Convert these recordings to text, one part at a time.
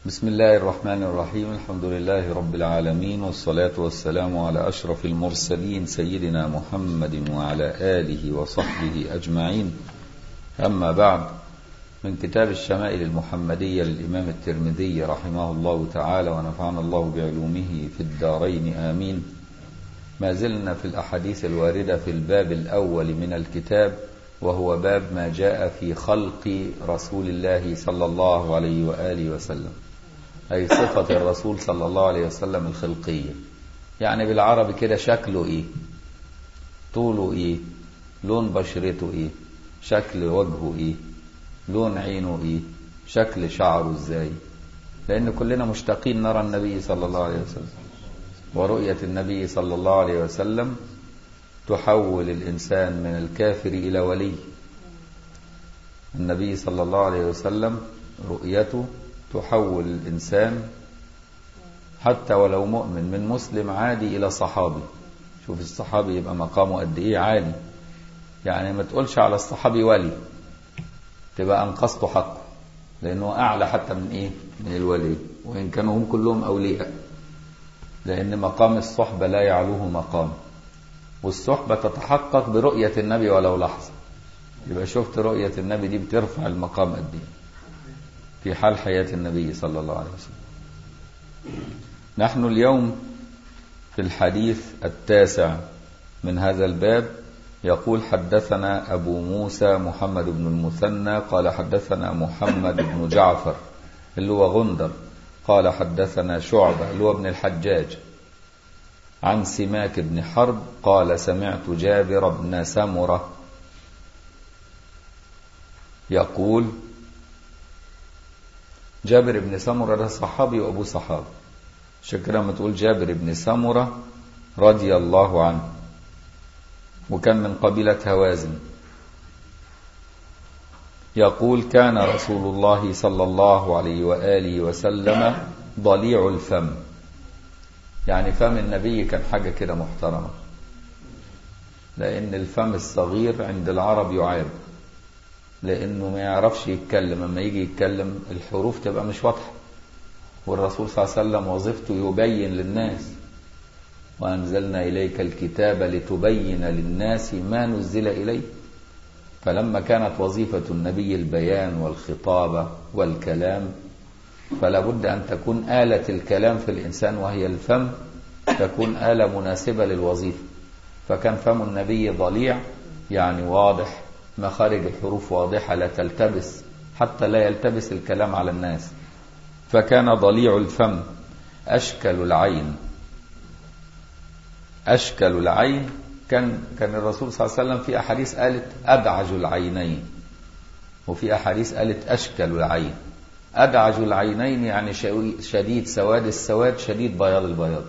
بسم الله الرحمن الرحيم. الحمد لله رب العالمين، والصلاة والسلام على أشرف المرسلين سيدنا محمد وعلى آله وصحبه أجمعين. أما بعد، من كتاب الشمائل المحمدية للإمام الترمذي رحمه الله تعالى ونفعنا الله بعلومه في الدارين آمين. ما زلنا في الأحاديث الواردة في الباب الأول من الكتاب، وهو باب ما جاء في خلق رسول الله صلى الله عليه وآله وسلم، أي صفة الرسول صلى الله عليه وسلم الخلقية. يعني بالعربي كده، شكله إيه، طوله إيه، لون بشرته إيه، شكل وجهه إيه، لون عينه إيه، شكل شعره إزاي، لأن كلنا مشتاقين نرى النبي صلى الله عليه وسلم. ورؤية النبي صلى الله عليه وسلم تحول الإنسان من الكافر إلى ولي. النبي صلى الله عليه وسلم رؤيته تحول الإنسان حتى ولو مؤمن من مسلم عادي إلى صحابي. شوف الصحابي يبقى مقامه قد إيه عالي. يعني ما تقولش على الصحابي ولي، تبقى أنقصته حقه، لأنه أعلى حتى من إيه، من الولي، وإن كانوا هم كلهم أولياء، لأن مقام الصحبة لا يعلوه مقام، والصحبة تتحقق برؤية النبي ولو لحظة. يبقى شفت رؤية النبي دي بترفع المقام قد إيه في حال حياة النبي صلى الله عليه وسلم. نحن اليوم في الحديث التاسع من هذا الباب. يقول: حدثنا أبو موسى محمد بن المثنى قال حدثنا محمد بن جعفر اللي هو غندر قال حدثنا شعبة اللي هو ابن الحجاج عن سماك بن حرب قال سمعت جابر بن سمرة يقول. جابر بن سمرة ده صحابي وأبو صحابي، شكرا ما تقول جابر بن سمرة رضي الله عنه، وكان من قبيلة هوازن. يقول: كان رسول الله صلى الله عليه وآله وسلم ضليع الفم. يعني فم النبي كان حاجة كده محترمة، لأن الفم الصغير عند العرب يعاب، لأنه ما يعرفش يتكلم. لما يجي يتكلم الحروف تبقى مش واضحة، والرسول صلى الله عليه وسلم وظيفته يبين للناس، وأنزلنا إليك الكتاب لتبين للناس ما نزل إليه. فلما كانت وظيفة النبي البيان والخطابة والكلام، فلا بد أن تكون آلة الكلام في الإنسان وهي الفم تكون آلة مناسبة للوظيفة. فكان فم النبي ضليع، يعني واضح، مخارج الحروف واضحة لا تلتبس، حتى لا يلتبس الكلام على الناس. فكان ضليع الفم أشكل العين. أشكل العين كان الرسول صلى الله عليه وسلم في أحاديث قالت أدعج العينين، وفي أحاديث قالت أشكل العين. أدعج العينين يعني شديد سواد السواد، شديد بياض البياض.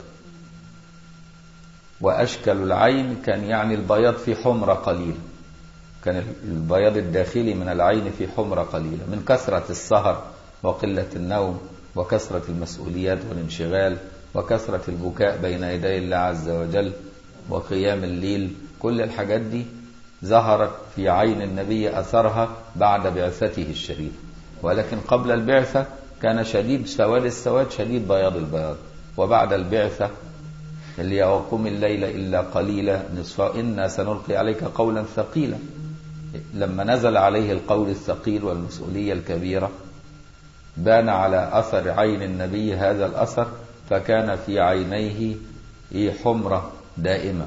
وأشكل العين كان يعني البياض في حمرة قليلة، كان البياض الداخلي من العين في حمرة قليلة من كثرة السهر وقلة النوم وكثرة المسؤوليات والانشغال وكثرة البكاء بين يدي الله عز وجل وقيام الليل. كل الحاجات دي ظهرت في عين النبي أثرها بعد بعثته الشريفة، ولكن قبل البعثة كان شديد سواد السواد، شديد بياض البياض. وبعد البعثة اللي وقم الليل إلا قليلا نصفه إنا سنلقي عليك قولا ثقيلا، لما نزل عليه القول الثقيل والمسؤولية الكبيرة بان على أثر عين النبي هذا الأثر، فكان في عينيه حمرة دائمة.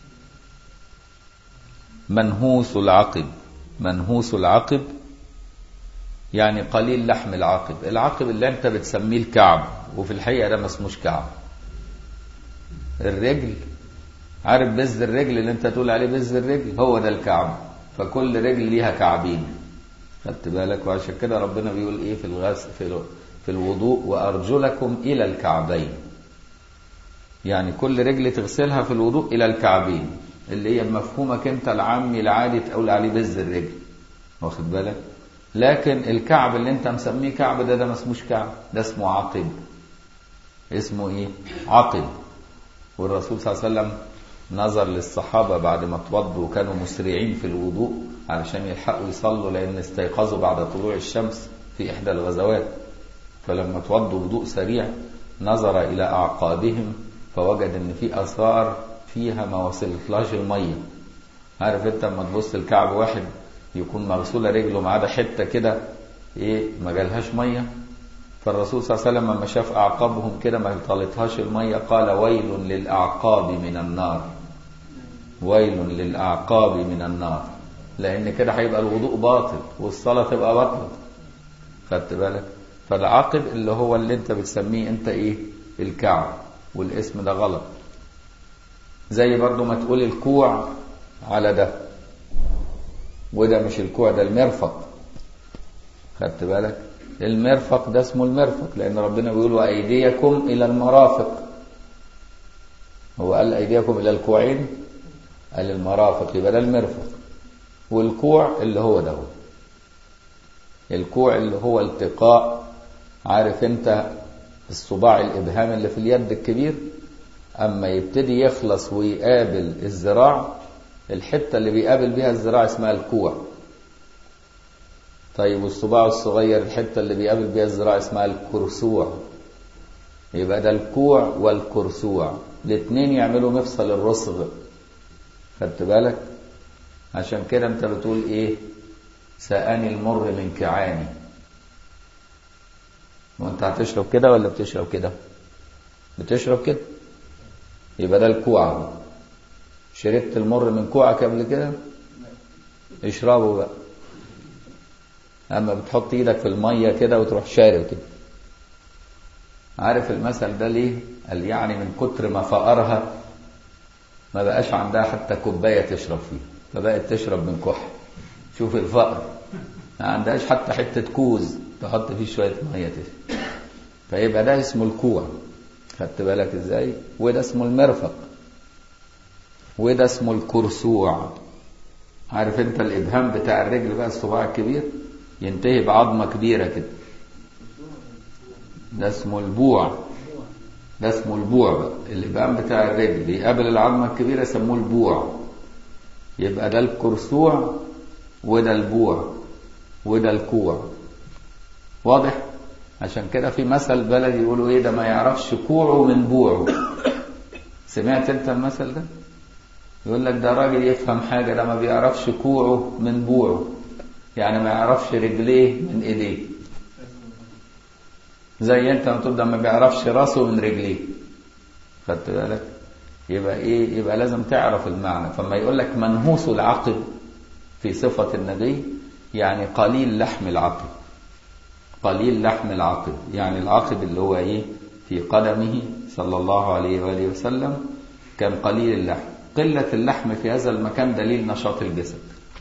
منهوس العقب. منهوس العقب يعني قليل لحم العقب. العقب اللي انت بتسميه الكعب، وفي الحقيقة ده ما اسموش كعب. الرجل، عارف بز الرجل اللي انت تقول عليه بز الرجل، هو ده الكعب. فكل رجل ليها كعبين، خدت بالك؟ وعشان كده ربنا بيقول ايه في الغسل في الوضوء: وأرجلكم إلى الكعبين. يعني كل رجل تغسلها في الوضوء إلى الكعبين، اللي هي بمفهومك انت العامي العادي تقول عليه بز الرجل، واخد بالك؟ لكن الكعب اللي انت مسميه كعب ده ما اسموش كعب، ده اسمه عقب. اسمه ايه؟ عقب. والرسول صلى الله عليه وسلم نظر للصحابة بعد ما توضوا وكانوا مسرعين في الوضوء علشان يلحقوا يصلوا، لأن استيقظوا بعد طلوع الشمس في إحدى الغزوات، فلما توضوا وضوء سريع نظر إلى أعقابهم فوجد إن في آثار فيها ما وصلتلاش المية. عارف أنت لما تبص الكعب واحد يكون مغسولة رجله ما عدا حتة كده إيه ما جالهاش مية. فالرسول صلى الله عليه وسلم لما شاف أعقابهم كده ما طالتهاش المية قال ويل للأعقاب من النار، ويل للأعقاب من النار، لأن كده هيبقى الوضوء باطل والصلاة تبقى باطلة. خدت بالك؟ فالعقب اللي هو اللي انت بتسميه انت ايه الكعب، والاسم ده غلط. زي برضو ما تقول الكوع على ده، وده مش الكوع ده المرفق. خدت بالك؟ المرفق ده اسمه المرفق لأن ربنا بيقول وأيديكم إلى المرافق. هو قال أيديكم إلى الكوعين، قال المرافق، يبقى ده المرفق. والكوع اللي هو ده، الكوع اللي هو التقاء، عارف انت الصباع الإبهام اللي في اليد الكبير أما يبتدي يخلص ويقابل الذراع، الحتة اللي بيقابل بيها الذراع اسمها الكوع. طيب والصباع الصغير الحتة اللي بيقابل بيها الذراع اسمها الكرسوع. يبقى ده الكوع والكرسوع الاثنين يعملوا مفصل الرسغ. خدت بالك؟ عشان كده انت بتقول ايه سأني المر من كعاني. وانت هتشرب كده ولا بتشرب كده؟ بتشرب كده، يبقى ده الكوع. شربت المر من كوعك قبل كده؟ اشربه بقى. اما بتحط ايدك في المية كده وتروح شارب كده. عارف المثل ده ليه؟ قال يعني من كتر ما فقرها ما بقاش عندها حتى كوباية تشرب فيها، فبقت تشرب من كح. شوف الفقر، ما عندهاش حتى حتة كوز تحط فيه شوية مية تشرب. فيبقى ده اسمه الكوع. خدت بالك ازاي؟ وده اسمه المرفق، وده اسمه الكرسوع. عارف انت الابهام بتاع الرجل بقى الصباع الكبير ينتهي بعظمة كبيرة كده، ده اسمه البوع. ده اسمه البوع بقى، الابهام بتاع الرجل بيقابل العظمة الكبيرة يسموه البوع. يبقى ده الكرسوع وده البوع وده الكوع. واضح؟ عشان كده في مثل بلدي يقولوا ايه ده ما يعرفش كوعه من بوعه. سمعت انت المثل ده؟ يقول لك ده راجل يفهم حاجة، ده ما بيعرفش كوعه من بوعه، يعني ما يعرفش رجليه من ايديه. زي انت ما تقول ده ما بيعرفش راسه من رجليه. خدت بالك؟ يبقى ايه؟ يبقى لازم تعرف المعنى. فما يقول لك منهوس العقب في صفة النبي يعني قليل لحم العقب. قليل لحم العقب يعني العقب اللي هو ايه في قدمه صلى الله عليه وآله وسلم كان قليل اللحم. قلة اللحم في هذا المكان دليل نشاط الجسد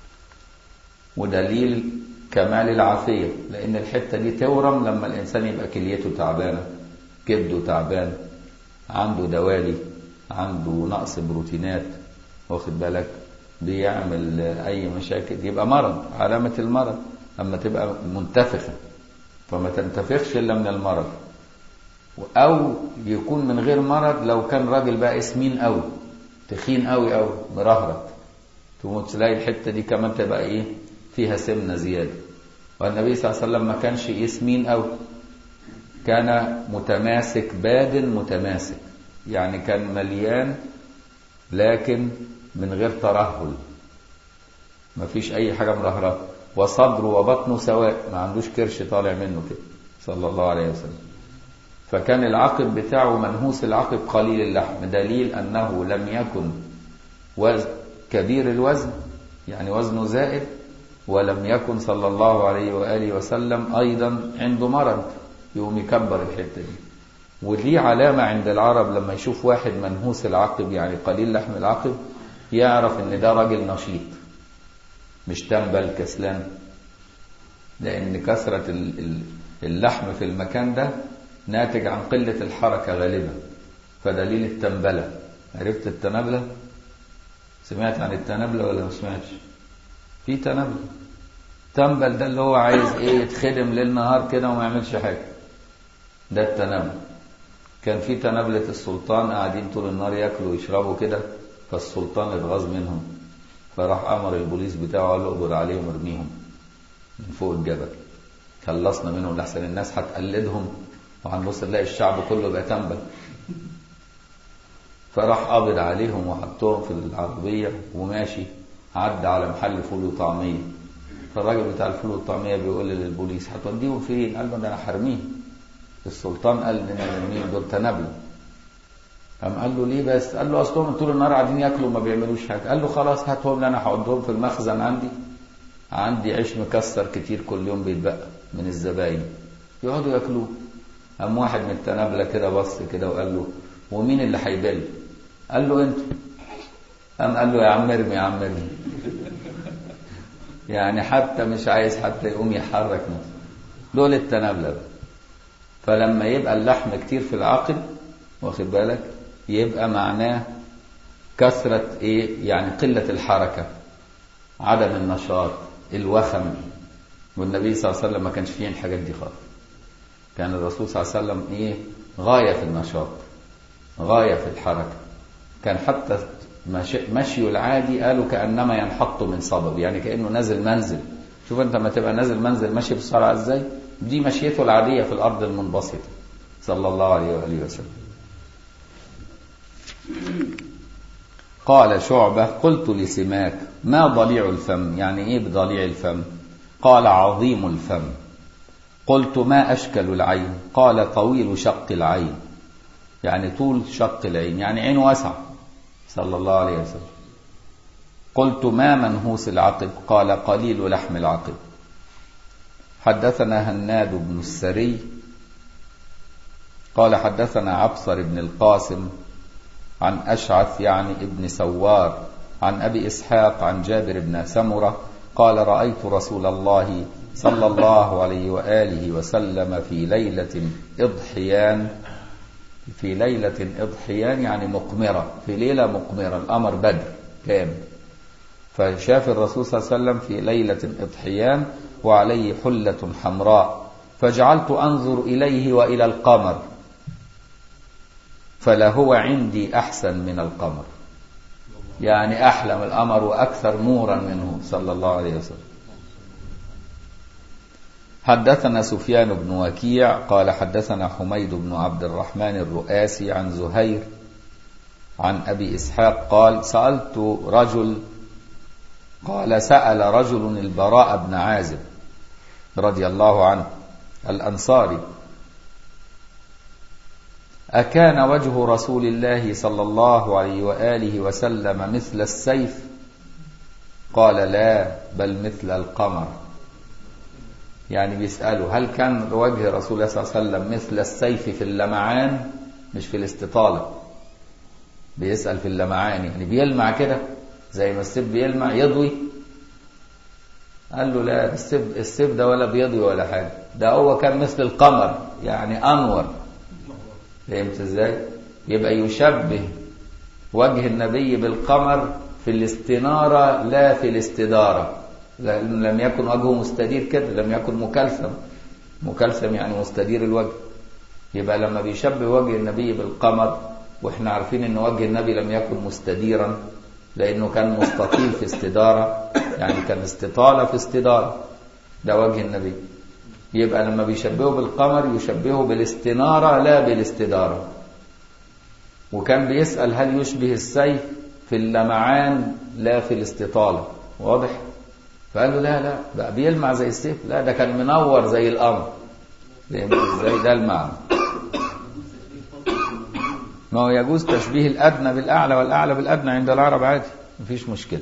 ودليل كمال العافية، لأن الحتة دي تورم لما الإنسان يبقى كليته تعبانة، كبده تعبان، عنده دوالي، عنده نقص بروتينات، واخد بالك، بيعمل أي مشاكل، يبقى مرض، علامة المرض. أما تبقى منتفخة فما تنتفخش إلا من المرض، أو يكون من غير مرض. لو كان راجل بقى سمين أوي، تخين أوي أوي مرهرط، تقوم تلاقي الحتة دي كمان تبقى إيه فيها سمنة زيادة. والنبي صلى الله عليه وسلم ما كانش يسمين أوي، كان متماسك بادن متماسك، يعني كان مليان لكن من غير ترهل، ما فيش أي حاجة مرهرة، وصدره وبطنه سواء، ما عندوش كرش طالع منه كده صلى الله عليه وسلم. فكان العقب بتاعه منهوس العقب قليل اللحم، دليل أنه لم يكن كبير الوزن يعني وزنه زائد، ولم يكن صلى الله عليه وآله وسلم أيضا عنده مرض يقوم يكبر الحتة دي. ودي علامة عند العرب لما يشوف واحد منهوس العقب يعني قليل لحم العقب يعرف ان ده راجل نشيط مش تنبل كسلان، لأن كثرة اللحم في المكان ده ناتج عن قلة الحركة غالبا، فدليل التنبلة. عرفت التنبلة؟ سمعت عن التنبلة ولا ما سمعتش؟ في تنبلة، تنبل ده اللي هو عايز ايه يتخدم ليل نهار كده وما يعملش حاجة، ده التنبل. كان في تنبلة السلطان قاعدين طول النهار ياكلوا ويشربوا كده، فالسلطان اتغاظ منهم فراح امر البوليس بتاعه قال له اقبض عليهم ارميهم من فوق الجبل. خلصنا منهم لحسن الناس هتقلدهم وهنبص نلاقي الشعب كله بقى تنبل. فراح قابض عليهم وحطهم في العربية وماشي، عدى على محل فول وطعمية. فالراجل بتاع الفول والطعمية بيقول للبوليس هتوديهم فين؟ قال له ده انا حرميه، السلطان قال لنا نرميهم، دول تنابل. قال له ليه بس؟ قال له اصلهم طول النهار قاعدين ياكلوا وما بيعملوش حاجه. قال له خلاص هاتهم لي انا هحطهم في المخزن، عندي عيش مكسر كتير كل يوم بيتبقى من الزباين يقعدوا ياكلوه. قام واحد من التنابله كده بص كده وقال له ومين اللي هيبل؟ قال له انت. قام قال له يا عم ارمي يا عم ارمي. يعني حتى مش عايز حتى يقوم يحرك نفسه. دول التنابله بقى. فلما يبقى اللحم كتير في العقل واخد بالك يبقى معناه كثرة ايه؟ يعني قلة الحركة، عدم النشاط، الوخم. والنبي صلى الله عليه وسلم ما كانش فيه الحاجات دي خالص. كان الرسول صلى الله عليه وسلم ايه؟ غاية في النشاط، غاية في الحركة. كان حتى مشيه العادي قالوا كأنما ينحط من صبب، يعني كأنه نازل منزل. شوف انت ما تبقى نازل منزل ماشي بسرعة ازاي، دي مشيته العادية في الأرض المنبسطة صلى الله عليه وآله وسلم. قال شعبة قلت لسماك ما ضليع الفم؟ يعني ايه بضليع الفم؟ قال عظيم الفم. قلت ما أشكل العين؟ قال طويل شق العين، يعني طول شق العين، يعني عين واسعة صلى الله عليه وسلم. قلت ما منهوس العقب؟ قال قليل لحم العقب. حدثنا هناد بن السري قال حدثنا عبصر بن القاسم عن أشعث يعني ابن سوار عن أبي إسحاق عن جابر بن سمرة قال رأيت رسول الله صلى الله عليه وآله وسلم في ليلة إضحيان. في ليلة إضحيان يعني مقمرة، في ليلة مقمرة، القمر بدر كامل. فشاف الرسول صلى الله عليه وسلم في ليلة إضحيان وعليه حلة حمراء، فجعلت أنظر إليه وإلى القمر فلهو عندي أحسن من القمر، يعني أحلى من القمر وأكثر نورا منه صلى الله عليه وسلم. حدثنا سفيان بن وكيع قال حدثنا حميد بن عبد الرحمن الرؤاسي عن زهير عن أبي إسحاق قال سألت رجل، قال سأل رجل البراء بن عازب رضي الله عنه الأنصاري أكان وجه رسول الله صلى الله عليه وآله وسلم مثل السيف؟ قال لا بل مثل القمر. يعني بيسأله هل كان وجه رسول الله صلى الله عليه وسلم مثل السيف في اللمعان مش في الاستطالة. بيسأل في اللمعان يعني بيلمع كده زي ما السيف بيلمع يضوي. قال له لا السيف ده ولا بيضوي ولا حاجة، ده هو كان مثل القمر يعني أنور. فهمت ازاي؟ يبقى يشبه وجه النبي بالقمر في الاستنارة لا في الاستدارة، لأنه لم يكن وجهه مستدير كده، لم يكن مكلثم يعني مستدير الوجه. يبقى لما بيشبه وجه النبي بالقمر، واحنا عارفين ان وجه النبي لم يكن مستديرا لأنه كان مستطيل في استدارة، يعني كان استطالة في استدارة، ده وجه النبي. يبقى لما بيشبهه بالقمر يشبهه بالاستنارة لا بالاستدارة. وكان بيسأل هل يشبه السيف في اللمعان لا في الاستطالة، واضح؟ فقال له لا بقى بيلمع زي السيف، لا ده كان منور زي القمر. ازاي؟ ده المعنى. ما هو يجوز تشبيه الأدنى بالأعلى والأعلى بالأدنى عند العرب عادي، مفيش مشكلة.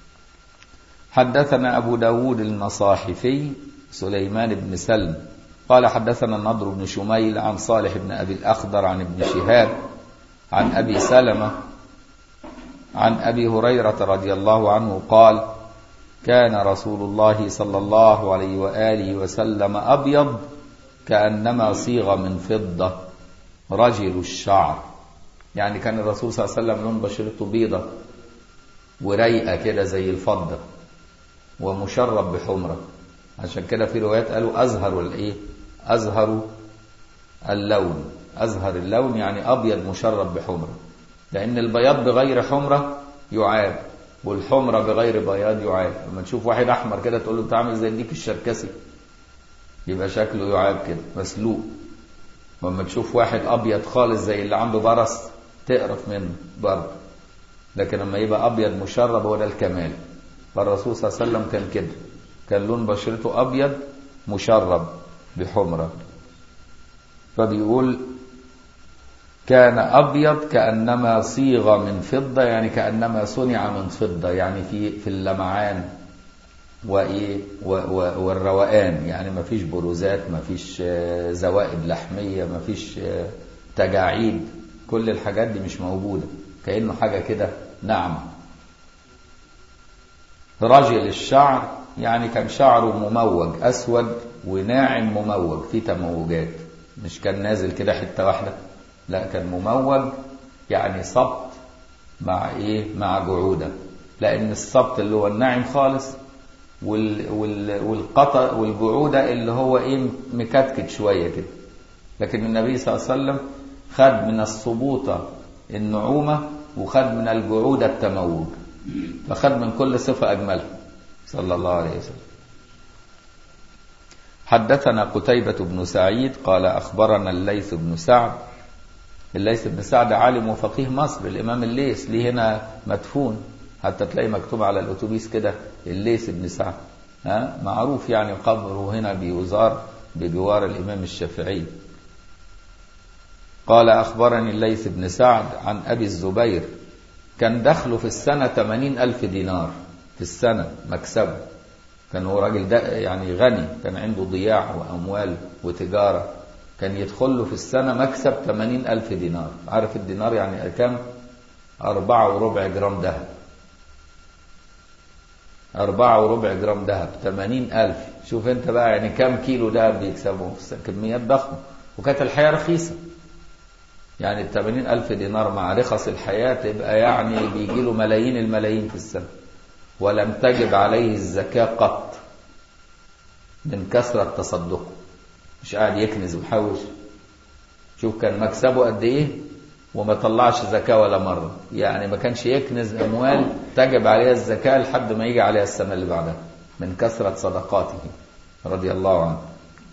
حدثنا أبو داود المصاحفي سليمان بن سلم قال حدثنا النضر بن شميل عن صالح بن أبي الأخضر عن ابن شهاب عن أبي سلمة عن أبي هريرة رضي الله عنه قال كان رسول الله صلى الله عليه وآله وسلم أبيض كأنما صيغ من فضة رجل الشعر. يعني كان الرسول صلى الله عليه وسلم لون بشرته بيضة وريئة كده زي الفضة ومشرب بحمرة. عشان كده في روايات قالوا أزهر اللون، أزهر اللون يعني أبيض مشرب بحمرة، لأن البياض بغير حمرة يعاب والحمرة بغير بياض يعاب. لما تشوف واحد أحمر كده تقول له أنت عامل زي الديك الشركسي، يبقى شكله يعاب كده مسلوق. وما تشوف واحد أبيض خالص زي اللي عنده برص تقرف منه برضه، لكن لما يبقى أبيض مشرب هو ده الكمال. فالرسول صلى الله عليه وسلم كان كده، كان لون بشرته أبيض مشرب بحمرة. فبيقول كان أبيض كأنما صيغ من فضة، يعني كأنما صنع من فضة، يعني في اللمعان والروقان، يعني ما فيش بروزات، ما فيش زوائد لحمية، ما فيش تجاعيد، كل الحاجات دي مش موجودة، كأنه حاجة كده ناعمة. رجل الشعر يعني كان شعره مموج أسود وناعم مموج، في تموجات، مش كان نازل كده حتة واحدة، لا كان مموج، يعني سبط مع مع جعودة. لأن السبط اللي هو الناعم خالص والقطع والجعودة اللي هو مكتكت شوية كده. لكن النبي صلى الله عليه وسلم خد من الصبوطة النعومة وخد من الجعودة التموج، فخد من كل صفة أجملها صلى الله عليه وسلم. حدثنا قتيبة بن سعيد قال أخبرنا الليث بن سعد. الليث بن سعد عالم وفقيه مصر، الإمام الليث ليه هنا مدفون، حتى تلاقي مكتوب على الأتوبيس كده الليث بن سعد، معروف يعني قبره هنا بيزار بجوار الإمام الشافعي. قال أخبرني الليث بن سعد عن أبي الزبير كان دخله في السنة 80,000 دينار في السنة مكسبه، كان هو راجل يعني غني، كان عنده ضياع وأموال وتجارة، كان يدخل له في السنة مكسب 80,000 دينار. عارف الدينار يعني كم؟ 4.25 جرام ذهب، 4.25 جرام ذهب 80,000. شوف انت بقى يعني كم كيلو ذهب بيكسبهم في السنة، كميات ضخمة. وكانت الحياة رخيصة، يعني 80,000 دينار مع رخص الحياة تبقى يعني بيجيله ملايين الملايين في السنة. ولم تجب عليه الزكاة قط من كثرة تصدقه، مش قاعد يكنز ويحوش. شوف كان مكسبه قد ايه وما طلعش زكاة ولا مرة، يعني ما كانش يكنز أموال تجب عليها الزكاة لحد ما يجي عليها السنة اللي بعدها من كثرة صدقاته رضي الله عنه.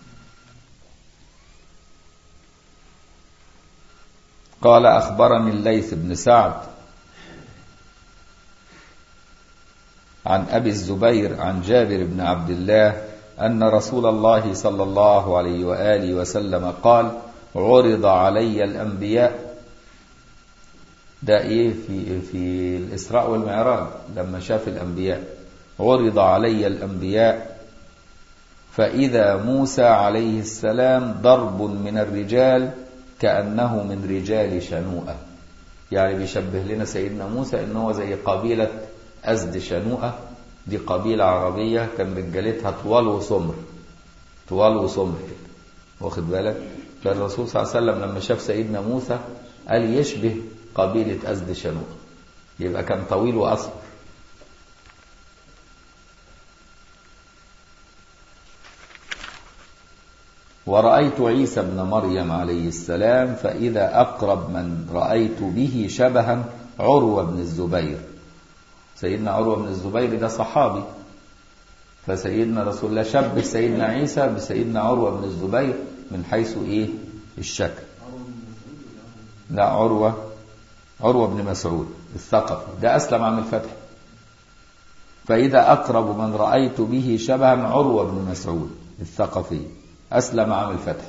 قال أخبرني الليث بن سعد عن أبي الزبير عن جابر بن عبد الله أن رسول الله صلى الله عليه وآله وسلم قال عرض علي الأنبياء. ده في الإسراء والمعراج لما شاف الأنبياء، عرض علي الأنبياء فإذا موسى عليه السلام ضرب من الرجال كأنه من رجال شنوءة، يعني بيشبه لنا سيدنا موسى إنه زي قبيلة أزد شنوءة، دي قبيلة عربية كان رجالتها طوال وسمر، طوال وسمر، واخد بالك؟ فالرسول صلى الله عليه وسلم لما شاف سيدنا موسى قال يشبه قبيلة أزد شنوءة، يبقى كان طويل وأصفر. ورأيت عيسى بن مريم عليه السلام فإذا أقرب من رأيت به شبها عروة بن الزبير. سيدنا عروة بن الزبير ده صحابي، فسيدنا رسول الله شبه سيدنا عيسى بسيدنا عروة بن الزبير من حيث الشكل. لا عروة بن مسعود الثقفي، ده أسلم عام الفتح. فإذا أقرب من رأيت به شبها عروة بن مسعود الثقفي أسلم عام الفتح.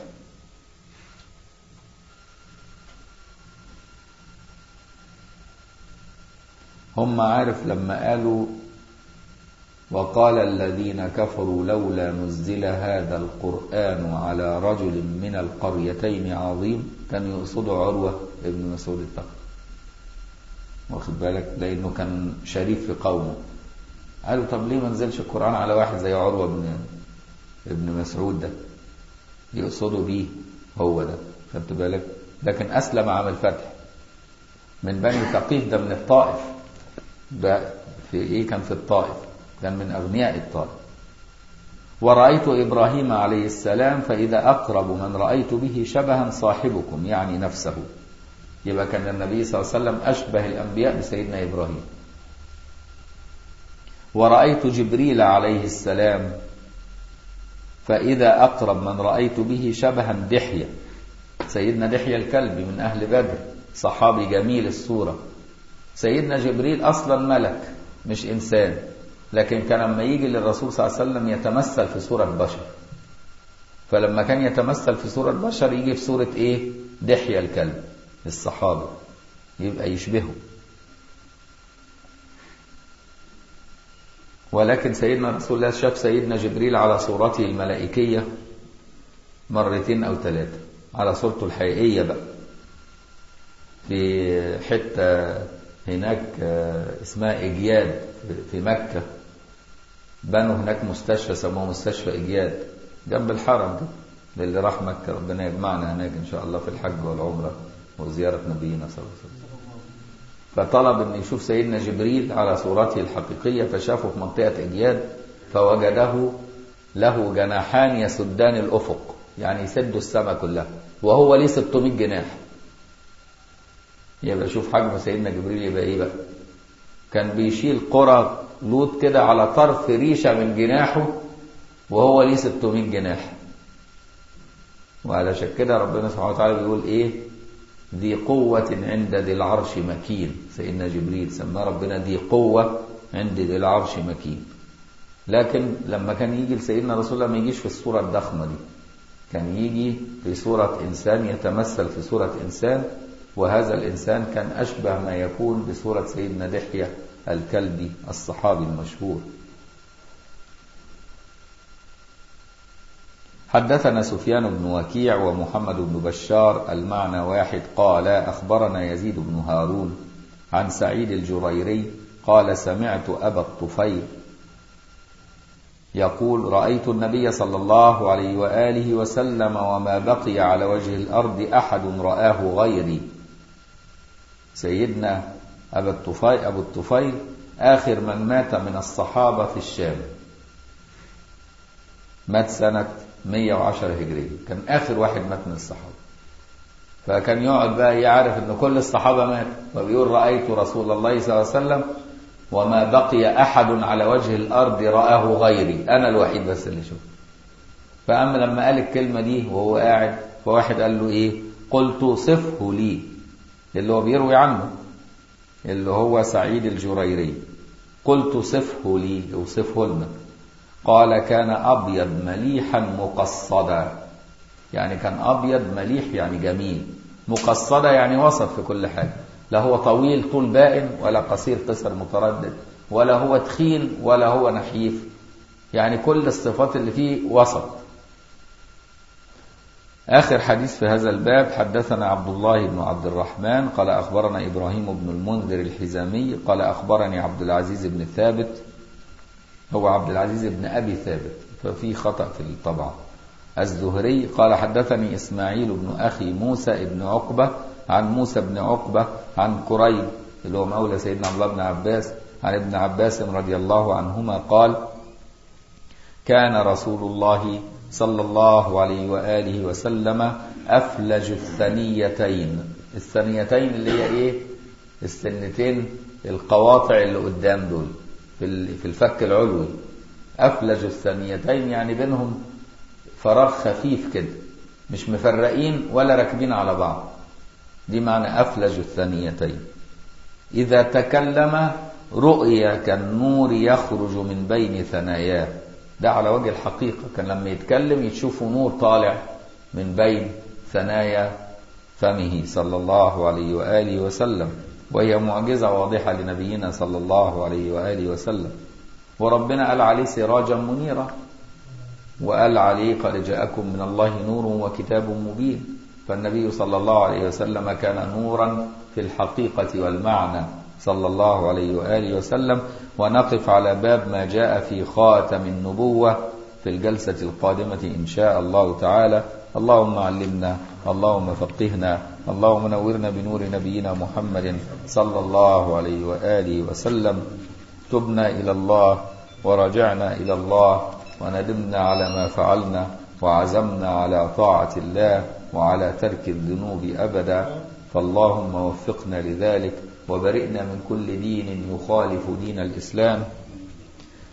هم عارف لما قالوا وقال الذين كفروا لولا نزل هذا القرآن على رجل من القريتين عظيم، كان يقصدوا عروة ابن مسعود الثقفي، واخد بالك؟ لأنه كان شريف في قومه. قالوا طب ليه ما نزلش القرآن على واحد زي عروة ابن مسعود ده، يقصدوا بيه هو ده، خدت بالك؟ لكن أسلم عام الفتح من بني ثقيف، ده من الطائف، ده في كان في الطائف، كان من أغنياء الطائف. ورأيت إبراهيم عليه السلام فإذا أقرب من رأيت به شبها صاحبكم، يعني نفسه، يبقى كان النبي صلى الله عليه وسلم أشبه الأنبياء بسيدنا إبراهيم. ورأيت جبريل عليه السلام فإذا أقرب من رأيت به شبها دحية، سيدنا دحية الكلبي من أهل بدر، صحابي جميل الصورة. سيدنا جبريل أصلا ملك مش إنسان، لكن كان لما يجي للرسول صلى الله عليه وسلم يتمثل في صورة بشر، فلما كان يتمثل في صورة بشر يجي في صورة إيه؟ دحية الكلب الصحابي، يبقى يشبهه. ولكن سيدنا رسول الله شاف سيدنا جبريل على صورته الملائكية مرتين أو 3، على صورته الحقيقية بقى في حتة هناك اسمها إجياد في مكة، بنوا هناك مستشفى سموه مستشفى إجياد جنب الحرم ده، اللي راح مكة ربنا يجمعنا هناك إن شاء الله في الحج والعمرة وزيارة نبينا صلى الله عليه وسلم. فطلب أن يشوف سيدنا جبريل على صورته الحقيقية، فشافه في منطقة إجياد، فوجده له جناحان يسدان الأفق، يعني يسدوا السماء كلها، وهو ليه 600 جناح. يبقى شوف حجم سيدنا جبريل يبقى إيه بقى. كان بيشيل قرى لوط كده على طرف ريشة من جناحه، وهو ليه 600 جناح. وعلى كده ربنا سبحانه وتعالى بيقول إيه؟ ذي قوة عند ذي العرش مكين. سيدنا جبريل سماه ربنا ذي قوة عند ذي العرش مكين. لكن لما كان يجي لسيدنا رسول الله ما يجيش في الصورة الضخمة دي، كان يجي في صورة إنسان، يتمثل في صورة إنسان، وهذا الإنسان كان أشبه ما يكون بصورة سيدنا دحية الكلبي الصحابي المشهور. حدثنا سفيان بن وكيع ومحمد بن بشار المعنى واحد، قال أخبرنا يزيد بن هارون عن سعيد الجريري قال سمعت أبا الطفيل يقول رأيت النبي صلى الله عليه وآله وسلم وما بقي على وجه الأرض أحد رآه غيري. سيدنا أبو الطفيل آخر من مات من الصحابة في الشام، مات سنة 110 هجرية، كان آخر واحد مات من الصحابة. فكان يقعد بقى يعرف أن كل الصحابة مات، وبيقول رأيت رسول الله صلى الله عليه وسلم وما بقي أحد على وجه الأرض رآه غيري، أنا الوحيد بس اللي شفته. فأما لما قال الكلمة دي وهو قاعد، فواحد قال له إيه؟ قلت صفه لي، اللي هو بيروي عنه اللي هو سعيد الجريري، قلت صفه لي، اوصفه لنا. قال كان أبيض مليحا مقصدا، يعني كان أبيض مليح يعني جميل، مقصدا يعني وسط في كل حاجة، لا هو طويل طول بائن ولا قصير قصر متردد، ولا هو تخين ولا هو نحيف، يعني كل الصفات اللي فيه وسط. آخر حديث في هذا الباب حدثنا عبد الله بن عبد الرحمن قال أخبرنا إبراهيم بن المنذر الحزامي قال أخبرني عبد العزيز بن ثابت، هو عبد العزيز بن أبي ثابت ففي خطأ في الطبعة، الزهري قال حدثني إسماعيل بن أخي موسى بن عقبة عن موسى بن عقبة عن كريب اللي هو مولى سيدنا عبد الله بن عباس عن ابن عباس رضي الله عنهما قال كان رسول الله صلى الله عليه وآله وسلم أفلج الثنيتين. الثنيتين اللي هي إيه؟ السنتين القواطع اللي قدام دول في الفك العلوي. أفلج الثنيتين يعني بينهم فراغ خفيف كده، مش مفرقين ولا راكبين على بعض، دي معنى أفلج الثنيتين. إذا تكلم رؤيا كالنور يخرج من بين ثناياه، ده على وجه الحقيقة، كان لما يتكلم يتشوفوا نور طالع من بين ثنايا فمه صلى الله عليه وآله وسلم، وهي معجزة واضحة لنبينا صلى الله عليه وآله وسلم. وربنا قال عليه سراجا منيرا، وقال عليه قد جاءكم من الله نور وكتاب مبين. فالنبي صلى الله عليه وسلم كان نورا في الحقيقة والمعنى صلى الله عليه وآله وسلم. ونقف على باب ما جاء في خاتم النبوة في الجلسة القادمة إن شاء الله تعالى. اللهم علمنا، اللهم فقهنا، اللهم نورنا بنور نبينا محمد صلى الله عليه وآله وسلم. تبنا إلى الله ورجعنا إلى الله وندمنا على ما فعلنا وعزمنا على طاعة الله وعلى ترك الذنوب أبدا. فاللهم وفقنا لذلك وبرئنا من كل دين يخالف دين الإسلام.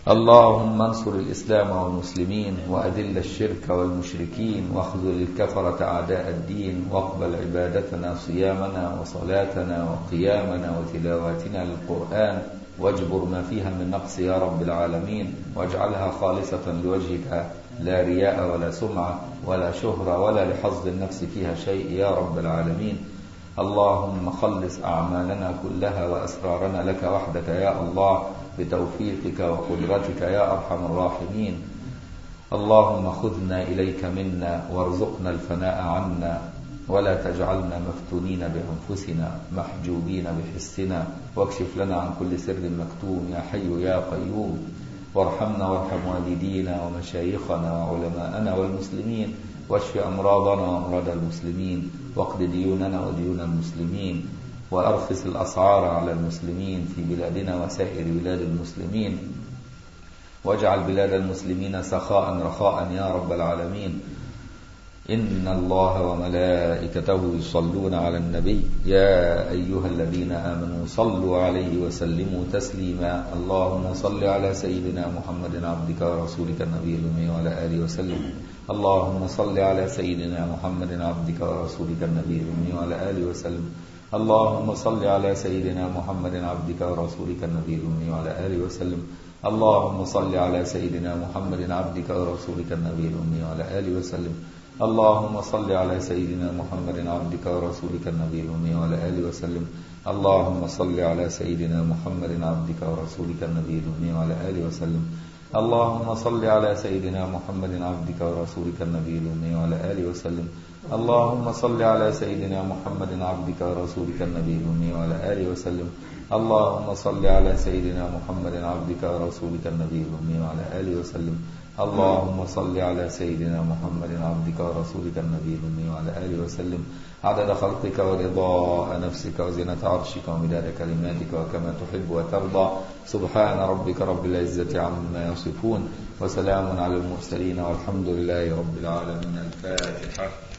اللهم انصر الإسلام والمسلمين وأذل الشرك والمشركين واخذل الكفرة أعداء الدين واقبل عبادتنا صيامنا وصلاتنا وقيامنا وتلاواتنا للقرآن واجبر ما فيها من نقص يا رب العالمين واجعلها خالصة لوجهك لا رياء ولا سمعة ولا شهرة ولا لحظ النفس فيها شيء يا رب العالمين. اللهم خلص أعمالنا كلها وأسرارنا لك وحدك يا الله بتوفيقك وقدرتك يا أرحم الراحمين. اللهم خذنا إليك منا وارزقنا الفناء عنا ولا تجعلنا مفتونين بأنفسنا محجوبين بحسنا واكشف لنا عن كل سر مكتوم يا حي يا قيوم. وارحمنا وارحم والدينا ومشايخنا وعلماءنا والمسلمين واشف أمراضنا وأمراض المسلمين واقض ديوننا وديون المسلمين وأرخص الأسعار على المسلمين في بلادنا وسائر بلاد المسلمين واجعل بلاد المسلمين سخاء رخاء يا رب العالمين. إن الله وملائكته يصلون على النبي يا أيها الذين آمنوا صلوا عليه وسلموا تسليما. اللهم صل على سيدنا محمد عبدك ورسولك النبي الأمي وعلى آله وسلم. اللهم صل على سيدنا محمد عبدك ورسولك النبي الأمي وعلى آله وسلم. اللهم صل على سيدنا محمد عبدك ورسولك النبي الأمي وعلى آله وسلم. اللهم صل على سيدنا محمد عبدك ورسولك النبي الأمي وعلى آله وسلم. اللهم صل على سيدنا محمد عبدك ورسولك النبي الأمي وعلى آله وسلم. اللهم صل على سيدنا محمد عبدك ورسولك النبي الأمي وعلى آله وسلم. اللهم صل على سيدنا محمد عبدك ورسولك النبي الأمي وعلى آله وسلم. اللهم صل على سيدنا محمد عبدك ورسولك النبي الأمي وعلى آله وسلم. اللهم صل على سيدنا محمد عبدك ورسولك النبي الأمي وعلى آله وسلم. اللهم صل على سيدنا محمد عبدك ورسولك النبي الأمي وعلى آله وسلم عدد خلقك ورضاء نفسك وزنة عرشك ومداد كلماتك وكما تحب وترضى. سبحان ربك رب العزة عما يصفون وسلام على المرسلين والحمد لله رب العالمين. الفاتحة.